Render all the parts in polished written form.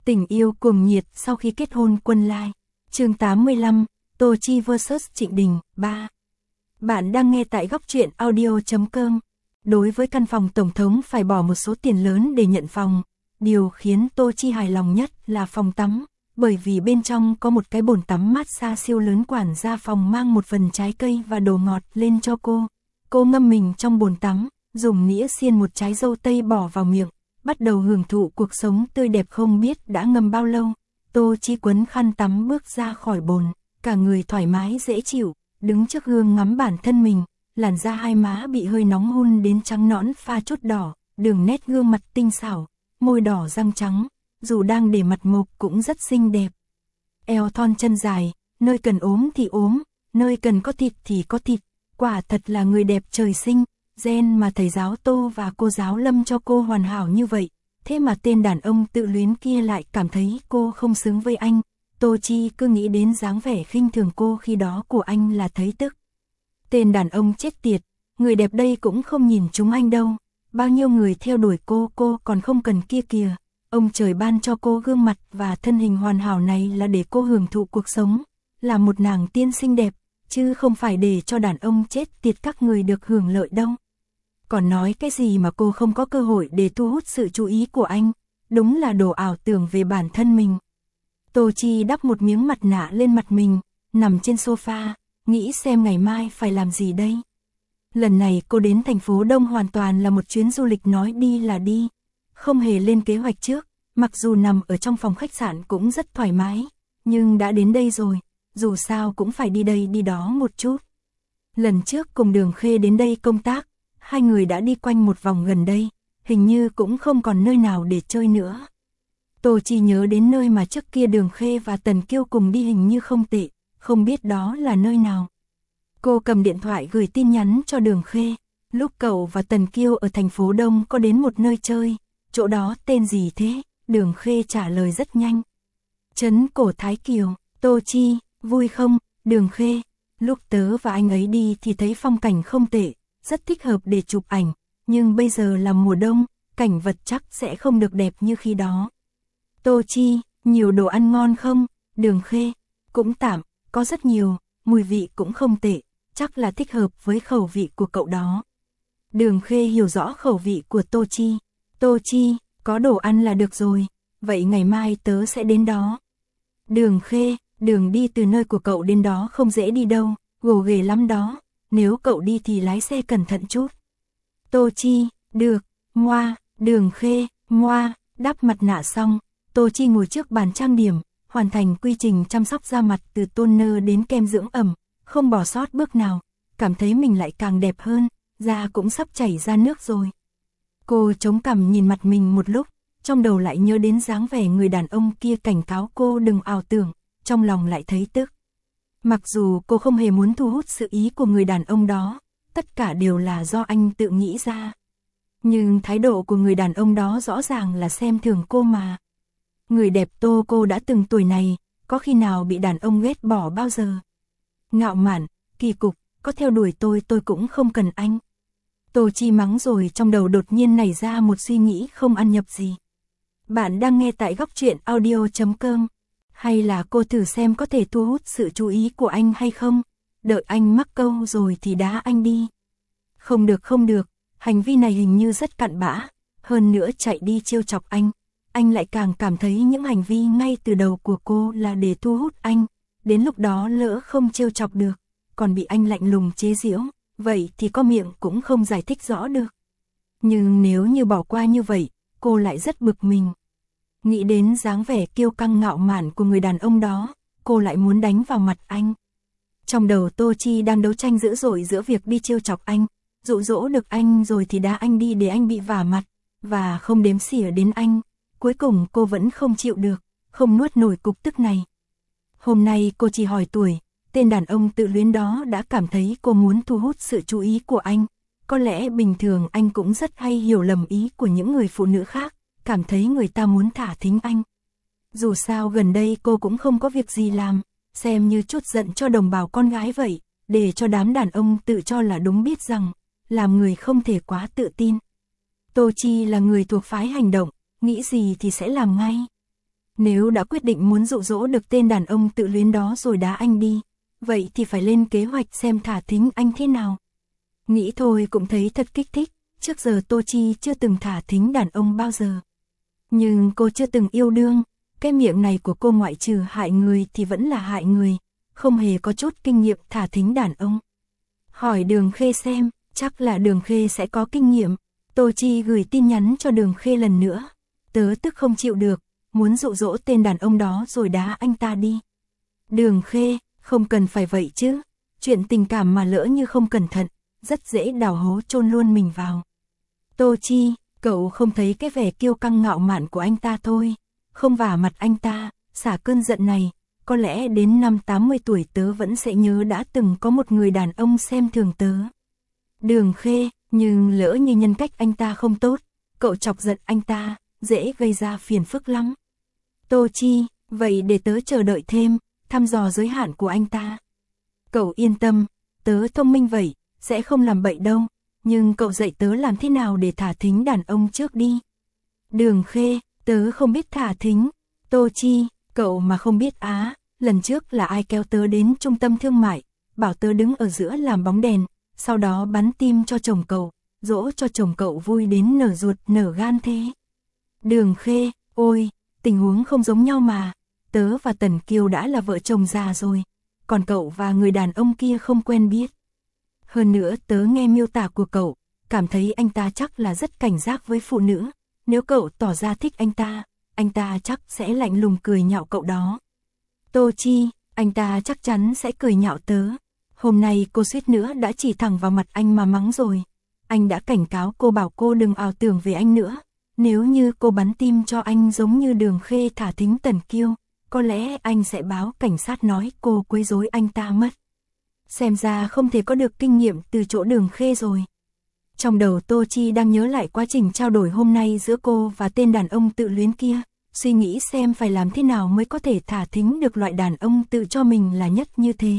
Tình yêu cuồng nhiệt sau khi kết hôn Quân Lai. Chương 85, Tô Chi vs Trịnh Đình, 3. Bạn đang nghe tại góc truyện audio.com. Đối với căn phòng tổng thống phải bỏ một số tiền lớn để nhận phòng, điều khiến Tô Chi hài lòng nhất là phòng tắm, bởi vì bên trong có một cái bồn tắm massage siêu lớn, quản gia phòng mang một phần trái cây và đồ ngọt lên cho cô. Cô ngâm mình trong bồn tắm, dùng nĩa xiên một trái dâu tây bỏ vào miệng, bắt đầu hưởng thụ cuộc sống tươi đẹp. Không biết đã ngâm bao lâu, Tô Chi quấn khăn tắm bước ra khỏi bồn, cả người thoải mái dễ chịu, đứng trước gương ngắm bản thân mình, làn da hai má bị hơi nóng hun đến trắng nõn pha chút đỏ, đường nét gương mặt tinh xảo, môi đỏ răng trắng, dù đang để mặt mộc cũng rất xinh đẹp. Eo thon chân dài, nơi cần ốm thì ốm, nơi cần có thịt thì có thịt, quả thật là người đẹp trời sinh. Gen mà thầy giáo Tô và cô giáo Lâm cho cô hoàn hảo như vậy, thế mà tên đàn ông tự luyến kia lại cảm thấy cô không xứng với anh. Tô Chi cứ nghĩ đến dáng vẻ khinh thường cô khi đó của anh là thấy tức. Tên đàn ông chết tiệt, người đẹp đây cũng không nhìn chúng anh đâu, bao nhiêu người theo đuổi cô còn không cần kia kìa. Ông trời ban cho cô gương mặt và thân hình hoàn hảo này là để cô hưởng thụ cuộc sống, là một nàng tiên xinh đẹp, chứ không phải để cho đàn ông chết tiệt các người được hưởng lợi đâu. Còn nói cái gì mà cô không có cơ hội để thu hút sự chú ý của anh, đúng là đồ ảo tưởng về bản thân mình. Tô Chi đắp một miếng mặt nạ lên mặt mình, nằm trên sofa, nghĩ xem ngày mai phải làm gì đây. Lần này cô đến thành phố Đông hoàn toàn là một chuyến du lịch nói đi là đi, không hề lên kế hoạch trước, mặc dù nằm ở trong phòng khách sạn cũng rất thoải mái, nhưng đã đến đây rồi, dù sao cũng phải đi đây đi đó một chút. Lần trước cùng Đường Khê đến đây công tác, hai người đã đi quanh một vòng gần đây, hình như cũng không còn nơi nào để chơi nữa. Tô Chi nhớ đến nơi mà trước kia Đường Khê và Tần Kiêu cùng đi hình như không tệ, không biết đó là nơi nào. Cô cầm điện thoại gửi tin nhắn cho Đường Khê, lúc cậu và Tần Kiêu ở thành phố Đông có đến một nơi chơi, chỗ đó tên gì thế? Đường Khê trả lời rất nhanh. Trấn Cổ Thái Kiều. Tô Chi, vui không? Đường Khê, lúc tớ và anh ấy đi thì thấy phong cảnh không tệ, rất thích hợp để chụp ảnh, nhưng bây giờ là mùa đông, cảnh vật chắc sẽ không được đẹp như khi đó. Tô Chi, nhiều đồ ăn ngon không? Đường Khê, cũng tạm, có rất nhiều, mùi vị cũng không tệ, chắc là thích hợp với khẩu vị của cậu đó. Đường Khê hiểu rõ khẩu vị của Tô Chi. Tô Chi, có đồ ăn là được rồi, vậy ngày mai tớ sẽ đến đó. Đường Khê, đường đi từ nơi của cậu đến đó không dễ đi đâu, gồ ghề lắm đó, nếu cậu đi thì lái xe cẩn thận chút. Tô Chi, được, ngoa. Đường Khê, ngoa. Đắp mặt nạ xong, Tô Chi ngồi trước bàn trang điểm, hoàn thành quy trình chăm sóc da mặt từ toner đến kem dưỡng ẩm, không bỏ sót bước nào, cảm thấy mình lại càng đẹp hơn, da cũng sắp chảy ra nước rồi. Cô chống cằm nhìn mặt mình một lúc, trong đầu lại nhớ đến dáng vẻ người đàn ông kia cảnh cáo cô đừng ảo tưởng, trong lòng lại thấy tức. Mặc dù cô không hề muốn thu hút sự ý của người đàn ông đó, tất cả đều là do anh tự nghĩ ra. Nhưng thái độ của người đàn ông đó rõ ràng là xem thường cô mà. Người đẹp Tô cô đã từng tuổi này, có khi nào bị đàn ông ghét bỏ bao giờ. Ngạo mạn, kỳ cục, có theo đuổi tôi cũng không cần anh. Tô Chi mắng rồi trong đầu đột nhiên nảy ra một suy nghĩ không ăn nhập gì. Bạn đang nghe tại góc truyện audio.com. Hay là cô thử xem có thể thu hút sự chú ý của anh hay không, đợi anh mắc câu rồi thì đá anh đi. Không được, hành vi này hình như rất cặn bã, hơn nữa chạy đi trêu chọc anh lại càng cảm thấy những hành vi ngay từ đầu của cô là để thu hút anh, đến lúc đó lỡ không trêu chọc được, còn bị anh lạnh lùng chế giễu, vậy thì có miệng cũng không giải thích rõ được. Nhưng nếu như bỏ qua như vậy, cô lại rất bực mình. Nghĩ đến dáng vẻ kiêu căng ngạo mạn của người đàn ông đó, cô lại muốn đánh vào mặt anh. Trong đầu Tô Chi đang đấu tranh dữ dội giữa việc đi trêu chọc anh, dụ dỗ được anh rồi thì đá anh đi để anh bị vả mặt, và không đếm xỉa đến anh. Cuối cùng cô vẫn không chịu được, không nuốt nổi cục tức này. Hôm nay cô chỉ hỏi tuổi, tên đàn ông tự luyến đó đã cảm thấy cô muốn thu hút sự chú ý của anh. Có lẽ bình thường anh cũng rất hay hiểu lầm ý của những người phụ nữ khác, cảm thấy người ta muốn thả thính anh. Dù sao gần đây cô cũng không có việc gì làm, xem như chút giận cho đồng bào con gái vậy, để cho đám đàn ông tự cho là đúng biết rằng, làm người không thể quá tự tin. Tô Chi là người thuộc phái hành động, nghĩ gì thì sẽ làm ngay. Nếu đã quyết định muốn dụ dỗ được tên đàn ông tự luyến đó rồi đá anh đi, vậy thì phải lên kế hoạch xem thả thính anh thế nào. Nghĩ thôi cũng thấy thật kích thích, trước giờ Tô Chi chưa từng thả thính đàn ông bao giờ. Nhưng cô chưa từng yêu đương, cái miệng này của cô ngoại trừ hại người thì vẫn là hại người, không hề có chút kinh nghiệm thả thính đàn ông. Hỏi Đường Khê xem, chắc là Đường Khê sẽ có kinh nghiệm. Tô Chi gửi tin nhắn cho Đường Khê lần nữa. Tớ tức không chịu được, muốn dụ dỗ tên đàn ông đó rồi đá anh ta đi. Đường Khê, không cần phải vậy chứ. Chuyện tình cảm mà lỡ như không cẩn thận, rất dễ đào hố chôn luôn mình vào. Tô Chi, cậu không thấy cái vẻ kiêu căng ngạo mạn của anh ta thôi. Không vả mặt anh ta, xả cơn giận này. Có lẽ đến năm 80 tuổi tớ vẫn sẽ nhớ đã từng có một người đàn ông xem thường tớ. Đường Khê, nhưng lỡ như nhân cách anh ta không tốt, cậu chọc giận anh ta, dễ gây ra phiền phức lắm. Tô Chi, vậy để tớ chờ đợi thêm, thăm dò giới hạn của anh ta. Cậu yên tâm, tớ thông minh vậy, sẽ không làm bậy đâu, nhưng cậu dạy tớ làm thế nào để thả thính đàn ông trước đi. Đường Khê, tớ không biết thả thính. Tô Chi, cậu mà không biết á, lần trước là ai kéo tớ đến trung tâm thương mại, bảo tớ đứng ở giữa làm bóng đèn, sau đó bắn tim cho chồng cậu, dỗ cho chồng cậu vui đến nở ruột nở gan thế. Đường Khê, ôi, tình huống không giống nhau mà, tớ và Tần Kiều đã là vợ chồng già rồi, còn cậu và người đàn ông kia không quen biết. Hơn nữa tớ nghe miêu tả của cậu, cảm thấy anh ta chắc là rất cảnh giác với phụ nữ, nếu cậu tỏ ra thích anh ta chắc sẽ lạnh lùng cười nhạo cậu đó. Tô Chi, anh ta chắc chắn sẽ cười nhạo tớ. Hôm nay cô suýt nữa đã chỉ thẳng vào mặt anh mà mắng rồi. Anh đã cảnh cáo cô bảo cô đừng ảo tưởng về anh nữa. Nếu như cô bắn tim cho anh giống như Đường Khê thả thính Tần Kiêu, có lẽ anh sẽ báo cảnh sát nói cô quấy rối anh ta mất. Xem ra không thể có được kinh nghiệm từ chỗ Đường Khê rồi. Trong đầu Tô Chi đang nhớ lại quá trình trao đổi hôm nay giữa cô và tên đàn ông tự luyến kia, suy nghĩ xem phải làm thế nào mới có thể thả thính được loại đàn ông tự cho mình là nhất như thế.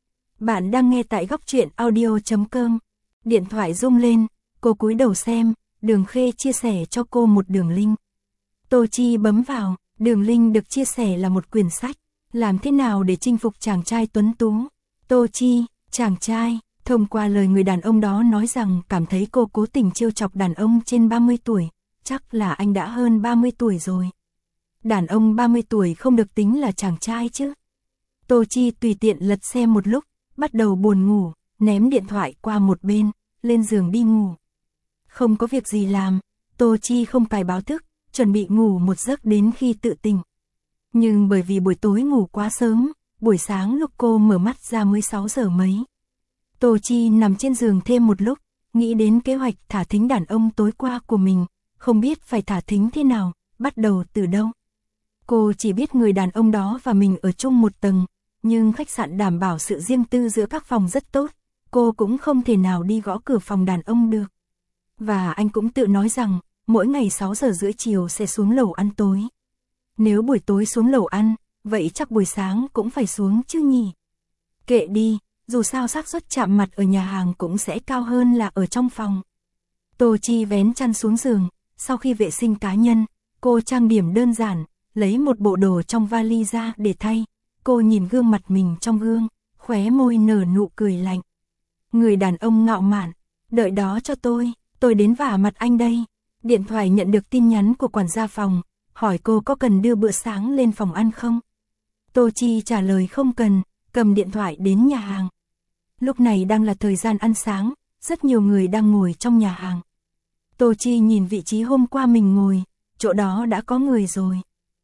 Bạn đang nghe tại góc truyện audio.com. Điện thoại rung lên, cô cúi đầu xem, Đường Khê chia sẻ cho cô một đường link. Tô Chi bấm vào, đường link được chia sẻ là một quyển sách, làm thế nào để chinh phục chàng trai tuấn tú. Tô Chi, chàng trai, thông qua lời người đàn ông đó nói rằng cảm thấy cô cố tình trêu chọc đàn ông trên 30 tuổi, chắc là anh đã hơn 30 tuổi rồi. Đàn ông 30 tuổi không được tính là chàng trai chứ. Tô Chi tùy tiện lật xem một lúc, bắt đầu buồn ngủ, ném điện thoại qua một bên, lên giường đi ngủ. Không có việc gì làm, Tô Chi không cài báo thức, chuẩn bị ngủ một giấc đến khi tự tỉnh. Nhưng bởi vì buổi tối ngủ quá sớm, buổi sáng lúc cô mở mắt ra mới 6 giờ mấy. Tô Chi nằm trên giường thêm một lúc, nghĩ đến kế hoạch thả thính đàn ông tối qua của mình, không biết phải thả thính thế nào, bắt đầu từ đâu. Cô chỉ biết người đàn ông đó và mình ở chung một tầng, nhưng khách sạn đảm bảo sự riêng tư giữa các phòng rất tốt, cô cũng không thể nào đi gõ cửa phòng đàn ông được. Và anh cũng tự nói rằng, mỗi ngày 6 giờ rưỡi chiều sẽ xuống lầu ăn tối. Nếu buổi tối xuống lầu ăn, vậy chắc buổi sáng cũng phải xuống chứ nhỉ. Kệ đi, dù sao xác suất chạm mặt ở nhà hàng cũng sẽ cao hơn là ở trong phòng. Tô Chi vén chăn xuống giường, sau khi vệ sinh cá nhân, cô trang điểm đơn giản, lấy một bộ đồ trong vali ra để thay. Cô nhìn gương mặt mình trong gương, khóe môi nở nụ cười lạnh. Người đàn ông ngạo mạn, đợi đó cho tôi đến vả mặt anh đây. Điện thoại nhận được tin nhắn của quản gia phòng, hỏi cô có cần đưa bữa sáng lên phòng ăn không. Tô Chi trả lời không cần, cầm điện thoại đến nhà hàng. Lúc này đang là thời gian ăn sáng, rất nhiều người đang ngồi trong nhà hàng. Tô Chi nhìn vị trí hôm qua mình ngồi, chỗ đó đã có người rồi.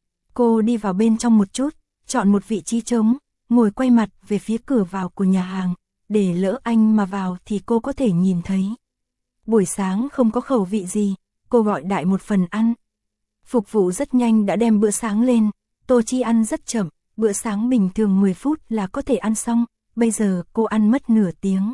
Cô đi vào bên trong một chút, chọn một vị trí trống, ngồi quay mặt về phía cửa vào của nhà hàng, để lỡ anh mà vào thì cô có thể nhìn thấy. Buổi sáng không có khẩu vị gì, cô gọi đại một phần ăn. Phục vụ rất nhanh đã đem bữa sáng lên, Tô Chi ăn rất chậm, bữa sáng bình thường 10 phút là có thể ăn xong, bây giờ cô ăn mất nửa tiếng.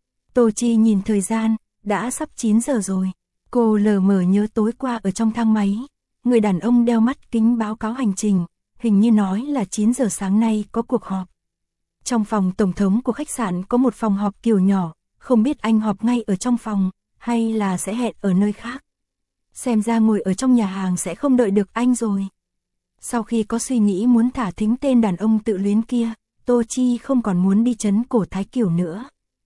Tô Chi nhìn thời gian, đã sắp 9 giờ rồi. Cô lờ mờ nhớ tối qua ở trong thang máy, người đàn ông đeo mắt kính báo cáo hành trình, hình như nói là 9 giờ sáng nay có cuộc họp. Trong phòng tổng thống của khách sạn có một phòng họp kiểu nhỏ, không biết anh họp ngay ở trong phòng, hay là sẽ hẹn ở nơi khác. Xem ra ngồi ở trong nhà hàng sẽ không đợi được anh rồi. Sau khi có suy nghĩ muốn thả thính tên đàn ông tự luyến kia, Tô Chi không còn muốn đi trấn cổ Thái Kiều nữa.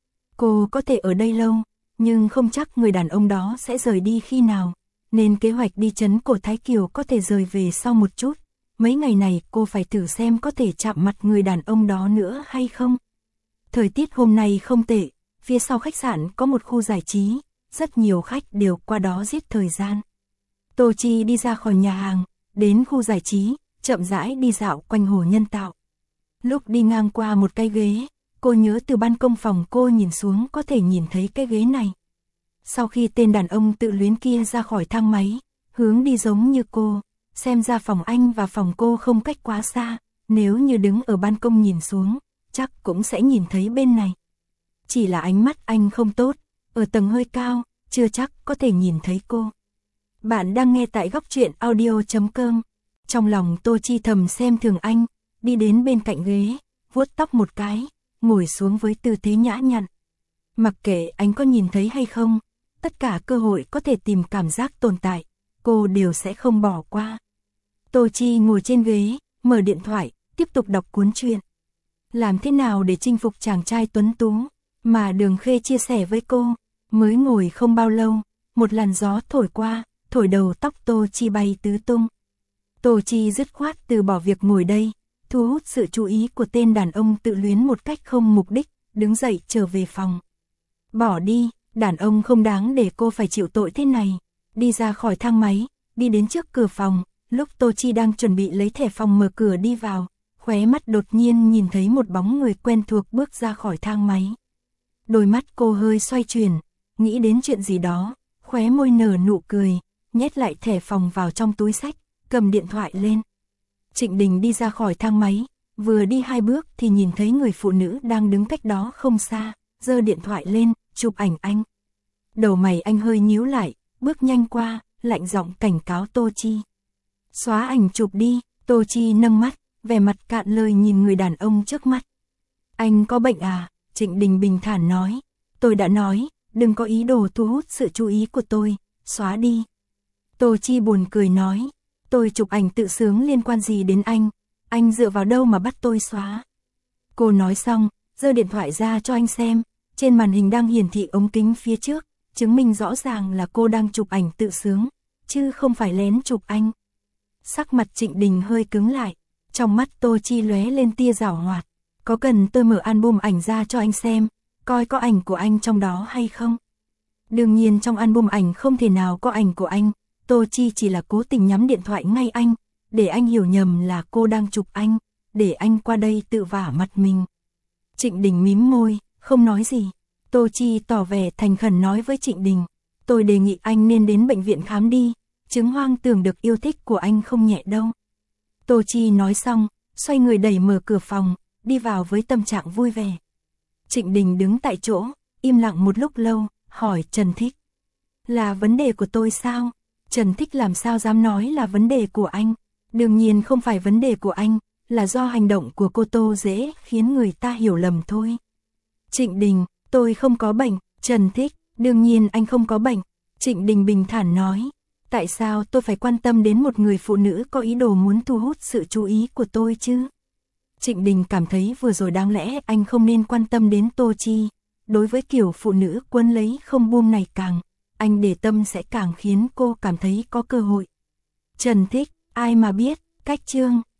Cô có thể ở đây lâu, nhưng không chắc người đàn ông đó sẽ rời đi khi nào, nên kế hoạch đi trấn cổ Thái Kiều có thể rời về sau một chút. Mấy ngày này cô phải thử xem có thể chạm mặt người đàn ông đó nữa hay không. Thời tiết hôm nay không tệ, phía sau khách sạn có một khu giải trí, rất nhiều khách đều qua đó giết thời gian. Tô Chi đi ra khỏi nhà hàng, đến khu giải trí, chậm rãi đi dạo quanh hồ nhân tạo. Lúc đi ngang qua một cái ghế, cô nhớ từ ban công phòng cô nhìn xuống có thể nhìn thấy cái ghế này. Sau khi tên đàn ông tự luyến kia ra khỏi thang máy, hướng đi giống như cô, xem ra phòng anh và phòng cô không cách quá xa, nếu như đứng ở ban công nhìn xuống, chắc cũng sẽ nhìn thấy bên này. Chỉ là ánh mắt anh không tốt, ở tầng hơi cao, chưa chắc có thể nhìn thấy cô. Bạn đang nghe tại Góc Truyện Audio.com. Trong lòng Tô Chi thầm xem thường anh, đi đến bên cạnh ghế, vuốt tóc một cái, ngồi xuống với tư thế nhã nhặn. Mặc kệ anh có nhìn thấy hay không, tất cả cơ hội có thể tìm cảm giác tồn tại, cô đều sẽ không bỏ qua. Tô Chi ngồi trên ghế, mở điện thoại, tiếp tục đọc cuốn truyện. Làm thế nào để chinh phục chàng trai tuấn tú, mà Đường Khê chia sẻ với cô, mới ngồi không bao lâu, một làn gió thổi qua, thổi đầu tóc Tô Chi bay tứ tung. Tô Chi dứt khoát từ bỏ việc ngồi đây, thu hút sự chú ý của tên đàn ông tự luyến một cách không mục đích, đứng dậy trở về phòng. Bỏ đi, đàn ông không đáng để cô phải chịu tội thế này. Đi ra khỏi thang máy, đi đến trước cửa phòng, lúc Tô Chi đang chuẩn bị lấy thẻ phòng mở cửa đi vào, khóe mắt đột nhiên nhìn thấy một bóng người quen thuộc bước ra khỏi thang máy. Đôi mắt cô hơi xoay chuyển, nghĩ đến chuyện gì đó, khóe môi nở nụ cười, nhét lại thẻ phòng vào trong túi xách, cầm điện thoại lên. Trịnh Đình đi ra khỏi thang máy, vừa đi 2 bước thì nhìn thấy người phụ nữ đang đứng cách đó không xa, giơ điện thoại lên, chụp ảnh anh. Đầu mày anh hơi nhíu lại, bước nhanh qua, lạnh giọng cảnh cáo Tô Chi. Xóa ảnh chụp đi, Tô Chi nâng mắt, vẻ mặt cạn lời nhìn người đàn ông trước mắt. Anh có bệnh à? Trịnh Đình bình thản nói. Tôi đã nói, đừng có ý đồ thu hút sự chú ý của tôi, xóa đi. Tô Chi buồn cười nói, tôi chụp ảnh tự sướng liên quan gì đến anh dựa vào đâu mà bắt tôi xóa. Cô nói xong, giơ điện thoại ra cho anh xem, trên màn hình đang hiển thị ống kính phía trước, chứng minh rõ ràng là cô đang chụp ảnh tự sướng, chứ không phải lén chụp anh. Sắc mặt Trịnh Đình hơi cứng lại, trong mắt Tô Chi lóe lên tia giảo hoạt. Có cần tôi mở album ảnh ra cho anh xem, coi có ảnh của anh trong đó hay không? Đương nhiên trong album ảnh không thể nào có ảnh của anh, Tô Chi chỉ là cố tình nhắm điện thoại ngay anh, để anh hiểu nhầm là cô đang chụp anh, để anh qua đây tự vả mặt mình. Trịnh Đình mím môi, không nói gì. Tô Chi tỏ vẻ thành khẩn nói với Trịnh Đình, tôi đề nghị anh nên đến bệnh viện khám đi, chứng hoang tưởng được yêu thích của anh không nhẹ đâu. Tô Chi nói xong, xoay người đẩy mở cửa phòng, đi vào với tâm trạng vui vẻ. Trịnh Đình đứng tại chỗ, im lặng một lúc lâu, hỏi Trần Thích. Là vấn đề của tôi sao? Trần Thích làm sao dám nói là vấn đề của anh? Đương nhiên không phải vấn đề của anh, là do hành động của cô Tô dễ khiến người ta hiểu lầm thôi. Trịnh Đình, tôi không có bệnh. Trần Thích, đương nhiên anh không có bệnh. Trịnh Đình bình thản nói. Tại sao tôi phải quan tâm đến một người phụ nữ có ý đồ muốn thu hút sự chú ý của tôi chứ? Trịnh Đình cảm thấy vừa rồi đáng lẽ anh không nên quan tâm đến Tô Chi. Đối với kiểu phụ nữ quấn lấy không buông này anh để tâm sẽ càng khiến cô cảm thấy có cơ hội. Trần Thích, ai mà biết, cách chương.